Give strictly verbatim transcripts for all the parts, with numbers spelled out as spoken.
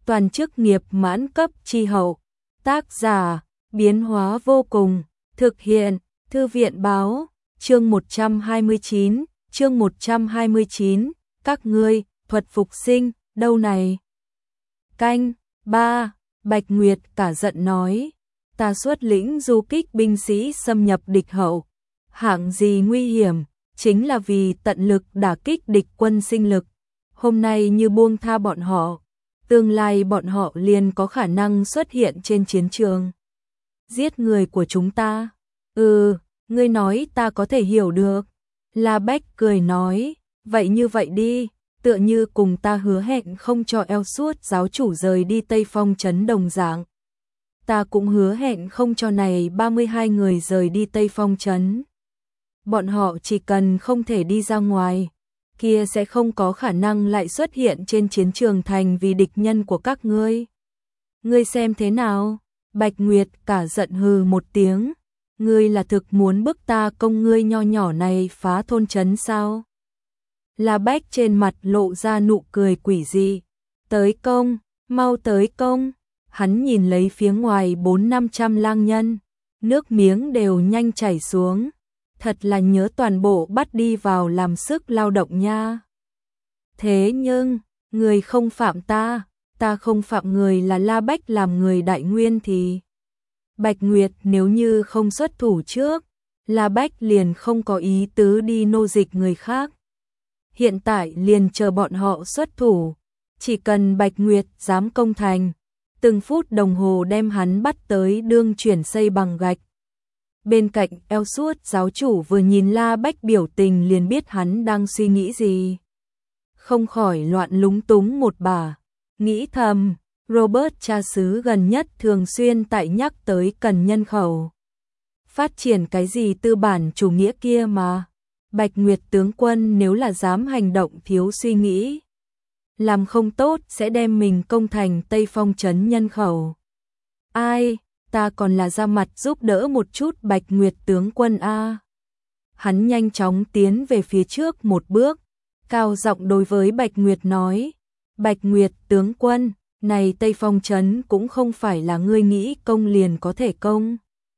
toàn chức nghiệp mãn cấp chi hậu. Tác giả, biến hóa vô cùng, thực hiện, Thư viện báo, chương một trăm hai mươi chín, chương một trăm hai mươi chín, các ngươi, thuật phục sinh, đâu này? Canh, ba, Bạch Nguyệt cả giận nói, ta xuất lĩnh du kích binh sĩ xâm nhập địch hậu, hạng gì nguy hiểm, chính là vì tận lực đả kích địch quân sinh lực. Hôm nay như buông tha bọn họ, tương lai bọn họ liền có khả năng xuất hiện trên chiến trường. Giết người của chúng ta? Ừ, ngươi nói ta có thể hiểu được. La Bách cười nói, vậy như vậy đi, tựa như cùng ta hứa hẹn không cho eo suốt giáo chủ rời đi Tây Phong trấn đồng dạng. Ta cũng hứa hẹn không cho này ba mươi hai người rời đi Tây Phong trấn. Bọn họ chỉ cần không thể đi ra ngoài, kia sẽ không có khả năng lại xuất hiện trên chiến trường thành vì địch nhân của các ngươi. Ngươi xem thế nào? Bạch Nguyệt cả giận hừ một tiếng. Ngươi là thực muốn bức ta công ngươi nho nhỏ này phá thôn trấn sao? La Bách trên mặt lộ ra nụ cười quỷ dị. Tới công, mau tới công. Hắn nhìn lấy phía ngoài bốn năm trăm lang nhân, nước miếng đều nhanh chảy xuống. Thật là nhớ toàn bộ bắt đi vào làm sức lao động nha. Thế nhưng, người không phạm ta, ta không phạm người là La Bách làm người Đại Nguyên thì... Bạch Nguyệt nếu như không xuất thủ trước, La Bách liền không có ý tứ đi nô dịch người khác. Hiện tại liền chờ bọn họ xuất thủ, chỉ cần Bạch Nguyệt dám công thành, từng phút đồng hồ đem hắn bắt tới đương chuyển xây bằng gạch. Bên cạnh eo suốt giáo chủ vừa nhìn La Bách biểu tình liền biết hắn đang suy nghĩ gì. Không khỏi loạn lúng túng một bà, nghĩ thầm, Robert cha xứ gần nhất thường xuyên tại nhắc tới cần nhân khẩu. Phát triển cái gì tư bản chủ nghĩa kia mà, Bạch Nguyệt tướng quân nếu là dám hành động thiếu suy nghĩ, làm không tốt sẽ đem mình công thành Tây Phong trấn nhân khẩu. Ai, ta còn là ra mặt giúp đỡ một chút Bạch Nguyệt tướng quân a. Hắn nhanh chóng tiến về phía trước một bước, cao giọng đối với Bạch Nguyệt nói, Bạch Nguyệt tướng quân, này Tây Phong trấn cũng không phải là ngươi nghĩ công liền có thể công.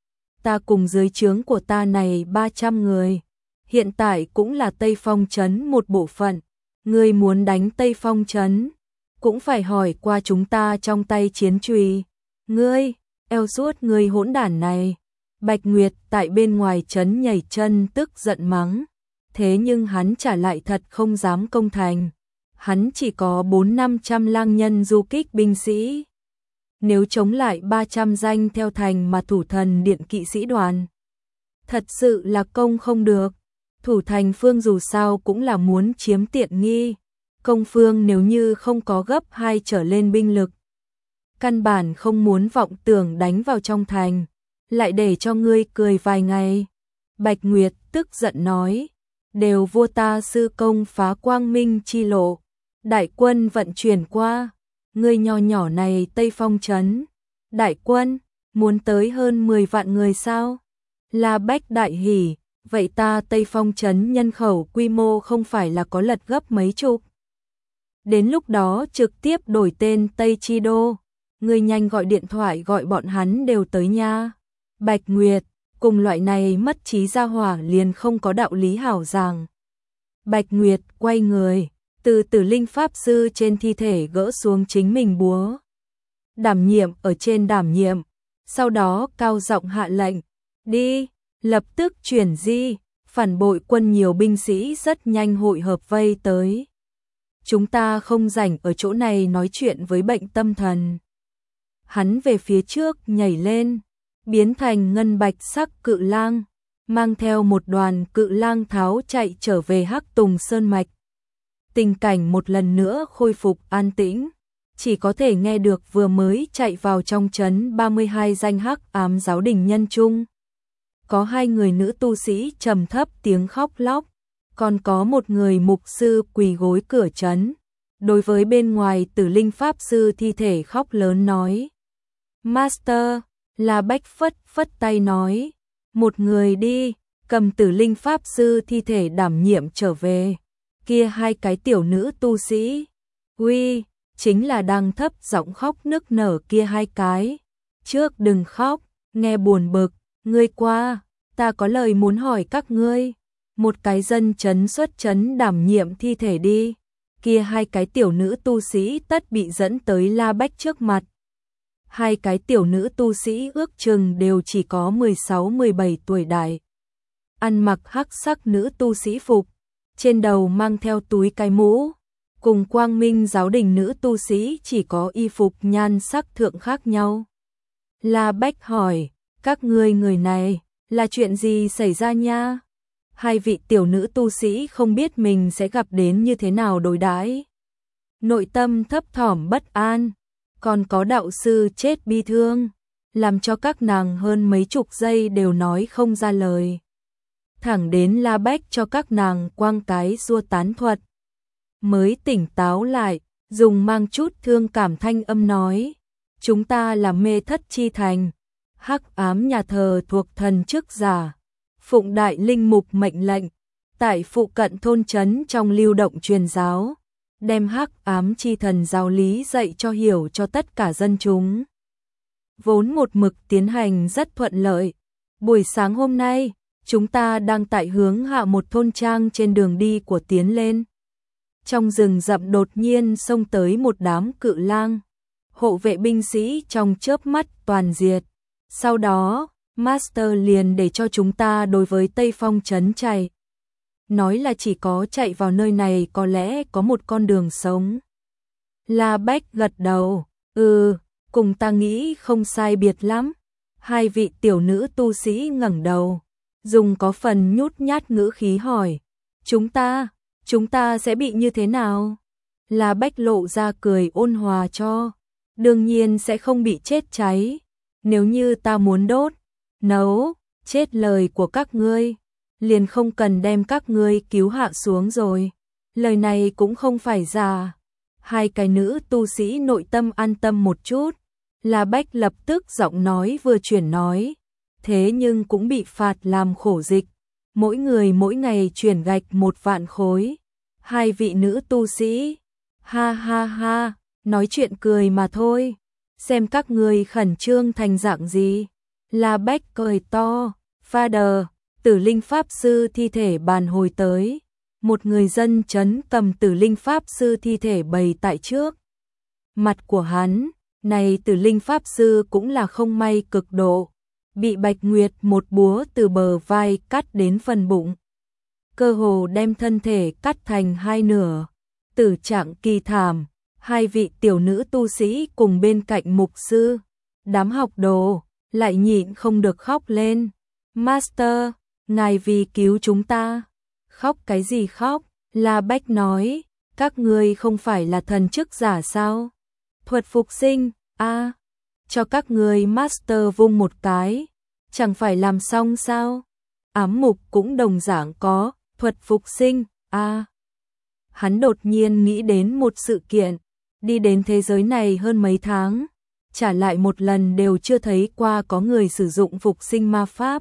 Ta cùng dưới trướng của ta này ba trăm người, hiện tại cũng là Tây Phong trấn một bộ phận. Ngươi muốn đánh Tây Phong trấn, cũng phải hỏi qua chúng ta trong tay chiến chùy. Ngươi, eo suốt ngươi hỗn đản này. Bạch Nguyệt tại bên ngoài trấn nhảy chân tức giận mắng. Thế nhưng hắn trả lại thật không dám công thành. Hắn chỉ có bốn năm trăm lang nhân du kích binh sĩ. Nếu chống lại ba trăm danh theo thành mà thủ thần điện kỵ sĩ đoàn, thật sự là công không được. Thủ thành phương dù sao cũng là muốn chiếm tiện nghi. Công phương nếu như không có gấp hai trở lên binh lực, căn bản không muốn vọng tưởng đánh vào trong thành, lại để cho ngươi cười vài ngày. Bạch Nguyệt tức giận nói, đều vua ta sư công phá quang minh chi lộ, đại quân vận chuyển qua, ngươi nho nhỏ này Tây Phong trấn, đại quân, muốn tới hơn mười vạn người sao? La Bách đại hỉ, vậy ta Tây Phong trấn nhân khẩu quy mô không phải là có lật gấp mấy chục. Đến lúc đó trực tiếp đổi tên Tây Chi Đô, ngươi nhanh gọi điện thoại gọi bọn hắn đều tới nha. Bạch Nguyệt, cùng loại này mất trí gia hỏa liền không có đạo lý hảo giảng. Bạch Nguyệt quay người, từ Tử Linh Pháp Sư trên thi thể gỡ xuống chính mình búa. Đảm nhiệm ở trên đảm nhiệm, sau đó cao giọng hạ lệnh, đi, lập tức chuyển di, phản bội quân nhiều binh sĩ rất nhanh hội hợp vây tới. Chúng ta không rảnh ở chỗ này nói chuyện với bệnh tâm thần. Hắn về phía trước nhảy lên, biến thành ngân bạch sắc cự lang, mang theo một đoàn cự lang tháo chạy trở về Hắc Tùng Sơn Mạch. Tình cảnh một lần nữa khôi phục an tĩnh, chỉ có thể nghe được vừa mới chạy vào trong trấn ba mươi hai danh hắc ám giáo đình nhân chung. Có hai người nữ tu sĩ trầm thấp tiếng khóc lóc, còn có một người mục sư quỳ gối cửa trấn, đối với bên ngoài Tử Linh Pháp Sư thi thể khóc lớn nói. Master, La Bách phất phất tay nói, một người đi, cầm Tử Linh Pháp Sư thi thể đảm nhiệm trở về. Kia hai cái tiểu nữ tu sĩ, uy, chính là đang thấp giọng khóc nức nở kia hai cái. Trước đừng khóc, nghe buồn bực, ngươi qua, ta có lời muốn hỏi các ngươi. Một cái dân chấn xuất chấn đảm nhiệm thi thể đi. Kia hai cái tiểu nữ tu sĩ tất bị dẫn tới La Bách trước mặt. Hai cái tiểu nữ tu sĩ ước chừng đều chỉ có mười sáu mười bảy tuổi đại. Ăn mặc hắc sắc nữ tu sĩ phục, trên đầu mang theo túi cái mũ, cùng Quang Minh giáo đình nữ tu sĩ chỉ có y phục nhan sắc thượng khác nhau. La Bách hỏi, các ngươi người này, là chuyện gì xảy ra nha? Hai vị tiểu nữ tu sĩ không biết mình sẽ gặp đến như thế nào đối đãi, nội tâm thấp thỏm bất an, còn có đạo sư chết bi thương, làm cho các nàng hơn mấy chục giây đều nói không ra lời. Thẳng đến La Bách cho các nàng quang cái xua tán thuật, mới tỉnh táo lại, dùng mang chút thương cảm thanh âm nói, chúng ta là Mê Thất Chi Thành, hắc ám nhà thờ thuộc thần chức giả, phụng đại linh mục mệnh lệnh, tại phụ cận thôn trấn trong lưu động truyền giáo, đem hắc ám chi thần giáo lý dạy cho hiểu cho tất cả dân chúng. Vốn một mực tiến hành rất thuận lợi, buổi sáng hôm nay, chúng ta đang tại hướng hạ một thôn trang trên đường đi của tiến lên. Trong rừng rậm đột nhiên xông tới một đám cự lang, hộ vệ binh sĩ trong chớp mắt toàn diệt. Sau đó, Master liền để cho chúng ta đối với Tây Phong trấn chạy. Nói là chỉ có chạy vào nơi này có lẽ có một con đường sống. La Bách gật đầu, ừ, cùng ta nghĩ không sai biệt lắm. Hai vị tiểu nữ tu sĩ ngẩng đầu, dùng có phần nhút nhát ngữ khí hỏi, chúng ta, chúng ta sẽ bị như thế nào? La Bách lộ ra cười ôn hòa cho, đương nhiên sẽ không bị chết cháy. Nếu như ta muốn đốt, nấu, chết lời của các ngươi, liền không cần đem các ngươi cứu hạ xuống rồi. Lời này cũng không phải giả. Hai cái nữ tu sĩ nội tâm an tâm một chút. La Bách lập tức giọng nói vừa chuyển nói, thế nhưng cũng bị phạt làm khổ dịch, mỗi người mỗi ngày chuyển gạch một vạn khối. Hai vị nữ tu sĩ, ha ha ha, nói chuyện cười mà thôi, xem các ngươi khẩn trương thành dạng gì. La Bách cười to, Father, Tử Linh Pháp Sư thi thể bàn hồi tới. Một người dân chấn cầm Tử Linh Pháp Sư thi thể bày tại trước mặt của hắn. Này Tử Linh Pháp Sư cũng là không may cực độ, bị Bạch Nguyệt một búa từ bờ vai cắt đến phần bụng, cơ hồ đem thân thể cắt thành hai nửa, tử trạng kỳ thảm. Hai vị tiểu nữ tu sĩ cùng bên cạnh mục sư, đám học đồ, lại nhịn không được khóc lên. Master, ngài vì cứu chúng ta. Khóc cái gì khóc? La Bách nói, các ngươi không phải là thần chức giả sao? Thuật phục sinh, a à, cho các ngươi Master vung một cái, chẳng phải làm xong sao? Ám mục cũng đồng dạng có, thuật phục sinh, a à. Hắn đột nhiên nghĩ đến một sự kiện, đi đến thế giới này hơn mấy tháng, trả lại một lần đều chưa thấy qua có người sử dụng phục sinh ma pháp.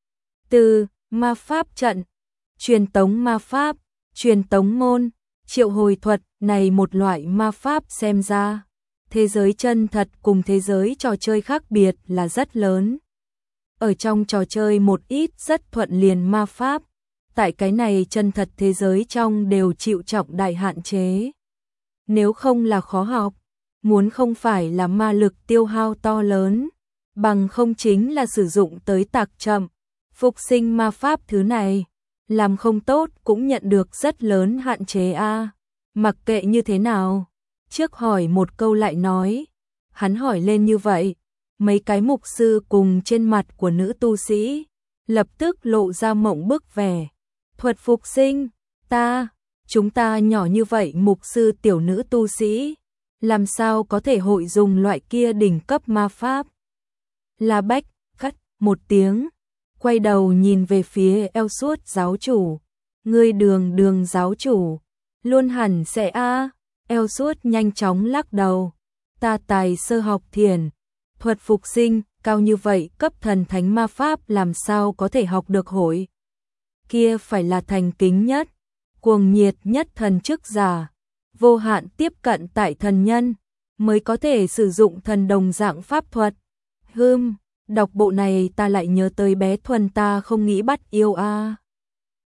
Từ ma pháp trận, truyền tống ma pháp, truyền tống môn, triệu hồi thuật này một loại ma pháp xem ra. Thế giới chân thật cùng thế giới trò chơi khác biệt là rất lớn. Ở trong trò chơi một ít rất thuận liền ma pháp, tại cái này chân thật thế giới trong đều chịu trọng đại hạn chế. Nếu không là khó học, muốn không phải là ma lực tiêu hao to lớn, bằng không chính là sử dụng tới tạc chậm. Phục sinh ma pháp thứ này, làm không tốt cũng nhận được rất lớn hạn chế a. À. Mặc kệ như thế nào, trước hỏi một câu lại nói, hắn hỏi lên như vậy, mấy cái mục sư cùng trên mặt của nữ tu sĩ, lập tức lộ ra mộng bức vẻ. Thuật phục sinh, ta, chúng ta nhỏ như vậy mục sư tiểu nữ tu sĩ, làm sao có thể hội dùng loại kia đỉnh cấp ma pháp? La Bách cắt một tiếng, quay đầu nhìn về phía eo suốt giáo chủ, ngươi đường đường giáo chủ, luôn hẳn sẽ a. À. Eo suốt nhanh chóng lắc đầu, ta tài sơ học thiền, thuật phục sinh, cao như vậy cấp thần thánh ma pháp làm sao có thể học được hội. Kia phải là thành kính nhất, cuồng nhiệt nhất thần chức giả, vô hạn tiếp cận tại thần nhân, mới có thể sử dụng thần đồng dạng pháp thuật. Hừm, đọc bộ này ta lại nhớ tới bé Thuần ta không nghĩ bắt yêu a.